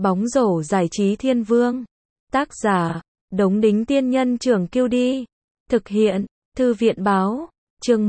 Bóng rổ giải trí thiên vương. Tác giả, Đống Đính Tiên Nhân Trưởng Kiêu Đi. Thực hiện, Thư viện Báo. Chương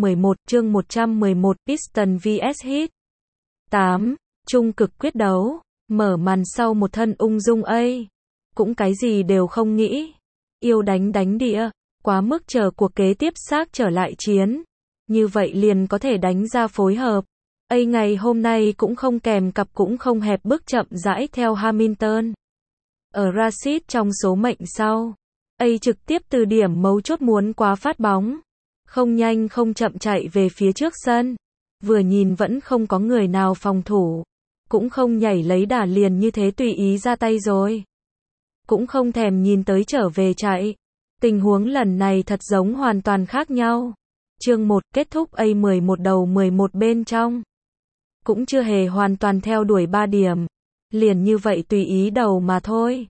111, Piston vs Heat. 8. Trung cực quyết đấu. Mở màn sau một thân ung dung cũng cái gì đều không nghĩ. Yêu đánh địa. Quá mức chờ cuộc kế tiếp xác trở lại chiến. Như vậy liền có thể đánh ra phối hợp. Ngày hôm nay cũng không kèm cặp cũng không hẹp bước chậm rãi theo Hamilton. Ở Rashid trong số mệnh sau. Trực tiếp từ điểm mấu chốt muốn quá phát bóng. Không nhanh không chậm chạy về phía trước sân. Vừa nhìn vẫn không có người nào phòng thủ. Cũng không nhảy lấy đà liền như thế tùy ý ra tay rồi. Cũng không thèm nhìn tới trở về chạy. Tình huống lần này thật giống hoàn toàn khác nhau. Chương 1 kết thúc A11 đầu 11 bên trong. Cũng chưa hề hoàn toàn theo đuổi 3 điểm. Liền như vậy tùy ý đầu mà thôi.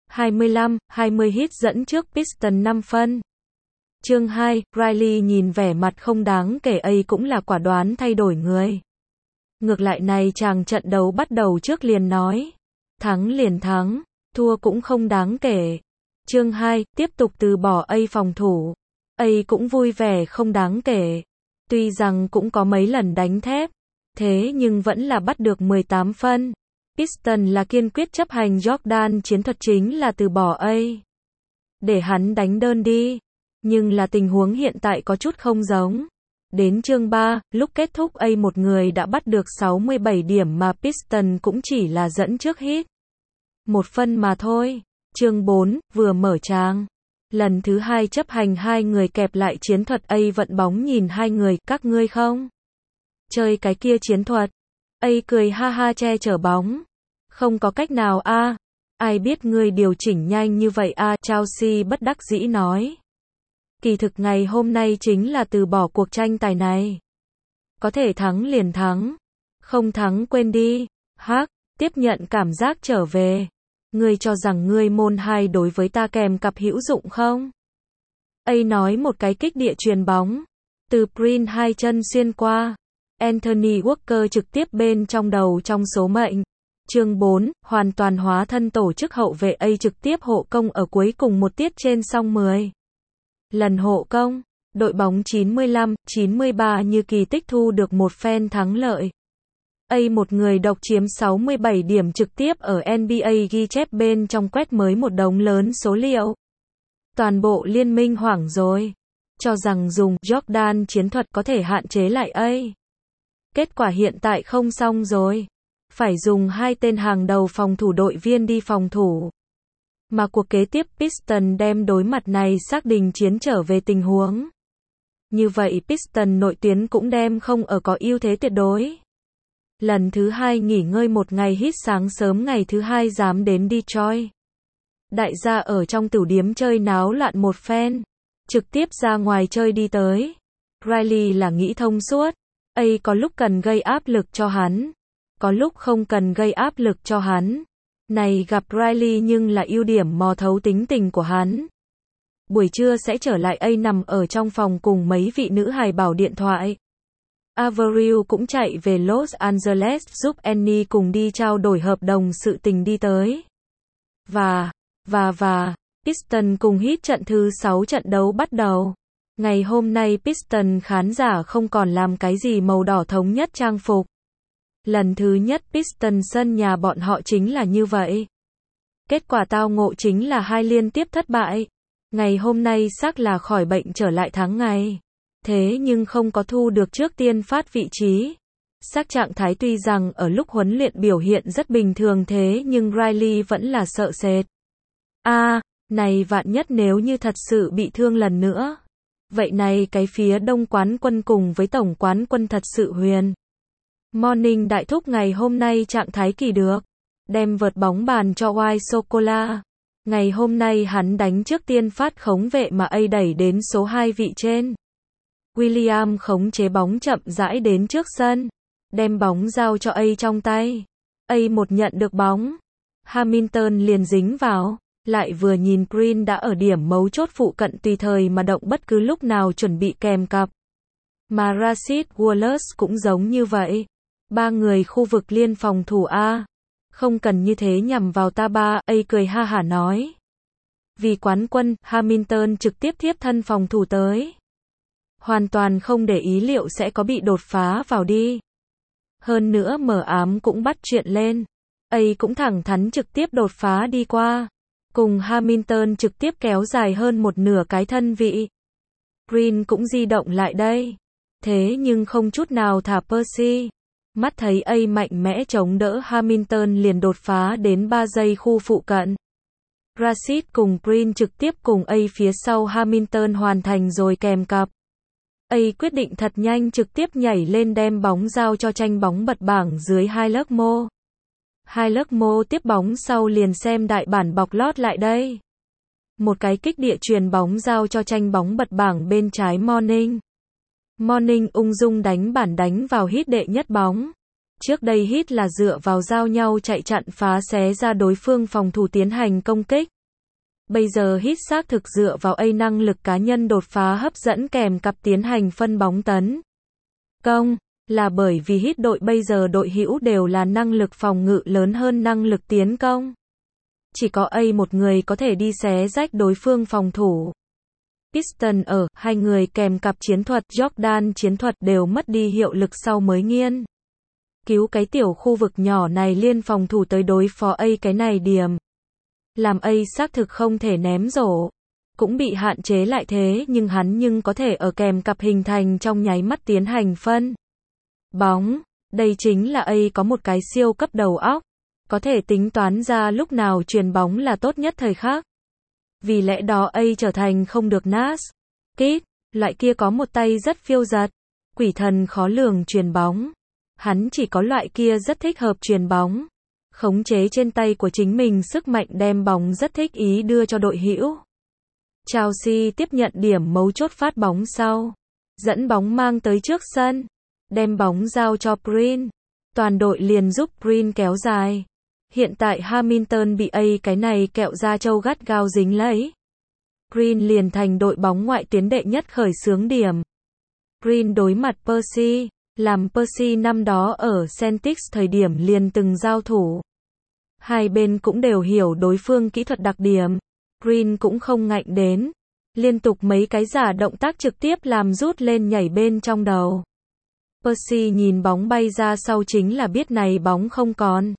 25-20 Heat dẫn trước Piston 5 phân. Chương 2, Riley nhìn vẻ mặt không đáng kể cũng là quả đoán thay đổi người. Ngược lại này chàng trận đấu bắt đầu trước liền nói. Thắng liền thắng, thua cũng không đáng kể. Chương 2, tiếp tục từ bỏ phòng thủ. Cũng vui vẻ không đáng kể. Tuy rằng cũng có mấy lần đánh thép. Thế nhưng vẫn là bắt được 18 phân. Piston là kiên quyết chấp hành Jordan chiến thuật chính là từ bỏ để hắn đánh đơn đi. Nhưng là tình huống hiện tại có chút không giống. Đến chương 3, lúc kết thúc một người đã bắt được 67 điểm mà Piston cũng chỉ là dẫn trước Heat. 1 phân mà thôi. Chương 4, vừa mở trang. Lần thứ 2 chấp hành 2 người kẹp lại chiến thuật vận bóng nhìn 2 người, các ngươi không chơi cái kia chiến thuật. Cười ha ha che chở bóng. Không có cách nào ai biết ngươi điều chỉnh nhanh như vậy Chelsea bất đắc dĩ nói. Kỳ thực ngày hôm nay chính là từ bỏ cuộc tranh tài này. Có thể thắng liền thắng. Không thắng quên đi. Tiếp nhận cảm giác trở về. Ngươi cho rằng ngươi môn 2 đối với ta kèm cặp hữu dụng không? Nói một cái kích địa truyền bóng. Từ Prince 2 chân xuyên qua. Anthony Walker trực tiếp bên trong đầu trong số mệnh. Chương 4, hoàn toàn hóa thân tổ chức hậu vệ trực tiếp hộ công ở cuối cùng một tiết trên song 10. Lần hộ công, đội bóng 95-93 như kỳ tích thu được một phen thắng lợi. Một người độc chiếm 67 điểm trực tiếp ở NBA ghi chép bên trong quét mới một đống lớn số liệu. Toàn bộ liên minh hoảng rồi. Cho rằng dùng Jordan chiến thuật có thể hạn chế lại Kết quả hiện tại không xong rồi. Phải dùng 2 tên hàng đầu phòng thủ đội viên đi phòng thủ. Mà cuộc kế tiếp Piston đem đối mặt này xác định chiến trở về tình huống. Như vậy Piston nội tuyến cũng đem không ở có ưu thế tuyệt đối. Lần thứ 2 nghỉ ngơi một ngày Heat sáng sớm ngày thứ 2 dám đến Detroit. Đại gia ở trong tửu điếm chơi náo loạn một phen. Trực tiếp ra ngoài chơi đi tới. Riley là nghĩ thông suốt. Có lúc cần gây áp lực cho hắn. Có lúc không cần gây áp lực cho hắn. Này gặp Riley nhưng là ưu điểm mò thấu tính tình của hắn. Buổi trưa sẽ trở lại nằm ở trong phòng cùng mấy vị nữ hài bảo điện thoại. Avril cũng chạy về Los Angeles giúp Annie cùng đi trao đổi hợp đồng sự tình đi tới. Và, Piston cùng Heat trận thứ 6 trận đấu bắt đầu. Ngày hôm nay Piston khán giả không còn làm cái gì màu đỏ thống nhất trang phục. Lần thứ nhất Piston sân nhà bọn họ chính là như vậy. Kết quả tao ngộ chính là 2 liên tiếp thất bại. Ngày hôm nay xác là khỏi bệnh trở lại thắng ngày. Thế nhưng không có thu được trước tiên phát vị trí. Xác trạng thái tuy rằng ở lúc huấn luyện biểu hiện rất bình thường thế nhưng Riley vẫn là sợ sệt. Này vạn nhất nếu như thật sự bị thương lần nữa. Vậy này cái phía đông quán quân cùng với tổng quán quân thật sự huyền. Morning đại thúc ngày hôm nay trạng thái kỳ được. Đem vợt bóng bàn cho White Sô-cô-la. Ngày hôm nay hắn đánh trước tiên phát khống vệ mà đẩy đến số 2 vị trên. William khống chế bóng chậm rãi đến trước sân. Đem bóng giao cho trong tay. Một nhận được bóng. Hamilton liền dính vào. Lại vừa nhìn Green đã ở điểm mấu chốt phụ cận tùy thời mà động bất cứ lúc nào chuẩn bị kèm cặp. Mà Rasheed Wallace cũng giống như vậy. 3 người khu vực liên phòng thủ Không cần như thế nhằm vào ta ba, A cười ha hả nói. Vì quán quân, Hamilton trực tiếp tiếp thân phòng thủ tới. Hoàn toàn không để ý liệu sẽ có bị đột phá vào đi. Hơn nữa mờ ám cũng bắt chuyện lên. A cũng thẳng thắn trực tiếp đột phá đi qua. Cùng Hamilton trực tiếp kéo dài hơn một nửa cái thân vị. Green cũng di động lại đây. Thế nhưng không chút nào thả Percy. Mắt thấy A mạnh mẽ chống đỡ Hamilton liền đột phá đến 3 giây khu phụ cận. Rashid cùng Green trực tiếp cùng A phía sau Hamilton hoàn thành rồi kèm cặp. A quyết định thật nhanh trực tiếp nhảy lên đem bóng giao cho tranh bóng bật bảng dưới Highlockmore. Highlockmore tiếp bóng sau liền xem đại bản bọc lót lại đây. Một cái kích địa chuyền bóng giao cho tranh bóng bật bảng bên trái Morning. Morning ung dung đánh bản đánh vào hit đệ nhất bóng. Trước đây hit là dựa vào giao nhau chạy chặn phá xé ra đối phương phòng thủ tiến hành công kích. Bây giờ hit xác thực dựa vào A năng lực cá nhân đột phá hấp dẫn kèm cặp tiến hành phân bóng tấn công, là bởi vì hit đội bây giờ đội hữu đều là năng lực phòng ngự lớn hơn năng lực tiến công. Chỉ có A một người có thể đi xé rách đối phương phòng thủ. Piston ở, hai người kèm cặp chiến thuật Jordan chiến thuật đều mất đi hiệu lực sau mới nghiên cứu cái tiểu khu vực nhỏ này liên phòng thủ tới đối phó A cái này điểm. Làm A xác thực không thể ném rổ. Cũng bị hạn chế lại thế nhưng hắn có thể ở kèm cặp hình thành trong nháy mắt tiến hành phân bóng. Đây chính là A có một cái siêu cấp đầu óc. Có thể tính toán ra lúc nào chuyền bóng là tốt nhất thời khắc. Vì lẽ đó A trở thành không được Nas Kid, loại kia có một tay rất phiêu dật, quỷ thần khó lường chuyền bóng. Hắn chỉ có loại kia rất thích hợp chuyền bóng. Khống chế trên tay của chính mình sức mạnh đem bóng rất thích ý đưa cho đội hữu. Chelsea tiếp nhận điểm mấu chốt phát bóng sau. Dẫn bóng mang tới trước sân. Đem bóng giao cho Green. Toàn đội liền giúp Green kéo dài. Hiện tại Hamilton bị A cái này kẹo da trâu gắt gao dính lấy. Green liền thành đội bóng ngoại tuyến đệ nhất khởi xướng điểm. Green đối mặt Percy. Làm Percy năm đó ở Celtics thời điểm liền từng giao thủ. Hai bên cũng đều hiểu đối phương kỹ thuật đặc điểm. Green cũng không ngạnh đến. Liên tục mấy cái giả động tác trực tiếp làm rút lên nhảy bên trong đầu. Percy nhìn bóng bay ra sau chính là biết này bóng không còn.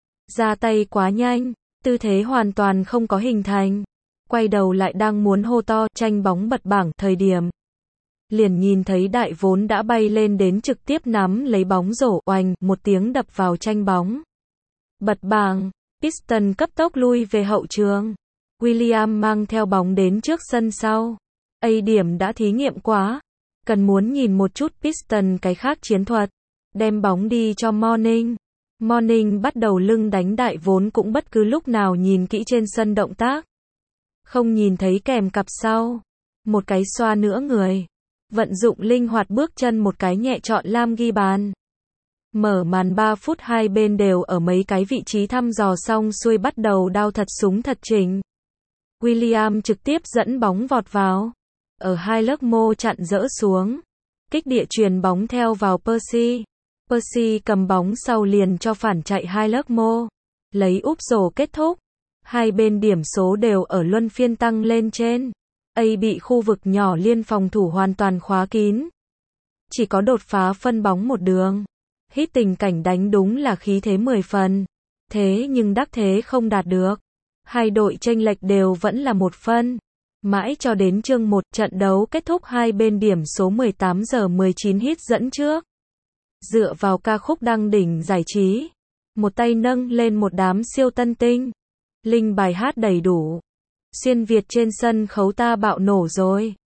Ra tay quá nhanh, tư thế hoàn toàn không có hình thành. Quay đầu lại đang muốn hô to, tranh bóng bật bảng, thời điểm. Liền nhìn thấy đại vốn đã bay lên đến trực tiếp nắm lấy bóng rổ, oành, một tiếng đập vào tranh bóng. Bật bảng, Piston cấp tốc lui về hậu trường. William mang theo bóng đến trước sân sau. A điểm đã thí nghiệm quá. Cần muốn nhìn một chút Piston cái khác chiến thuật. Đem bóng đi cho Morning. Morning bắt đầu lưng đánh đại vốn cũng bất cứ lúc nào nhìn kỹ trên sân động tác. Không nhìn thấy kèm cặp sau. Một cái xoa nữa người. Vận dụng linh hoạt bước chân một cái nhẹ chọn lam ghi bàn. Mở màn 3 phút hai bên đều ở mấy cái vị trí thăm dò xong xuôi bắt đầu đao thật súng thật chỉnh. William trực tiếp dẫn bóng vọt vào. Ở Highlockmore chặn dỡ xuống. Kích địa chuyền bóng theo vào Percy. Percy cầm bóng sau liền cho phản chạy Highlockmore. Lấy úp rổ kết thúc. Hai bên điểm số đều ở luân phiên tăng lên trên. A bị khu vực nhỏ liên phòng thủ hoàn toàn khóa kín. Chỉ có đột phá phân bóng một đường. Hít tình cảnh đánh đúng là khí thế 10 phần. Thế nhưng đắc thế không đạt được. Hai đội chênh lệch đều vẫn là 1 phân. Mãi cho đến chương 1 trận đấu kết thúc hai bên điểm số 18:19 hit dẫn trước. Dựa vào ca khúc đăng đỉnh giải trí. Một tay nâng lên một đám siêu tân tinh. Linh bài hát đầy đủ. Xuyên Việt trên sân khấu ta bạo nổ rồi.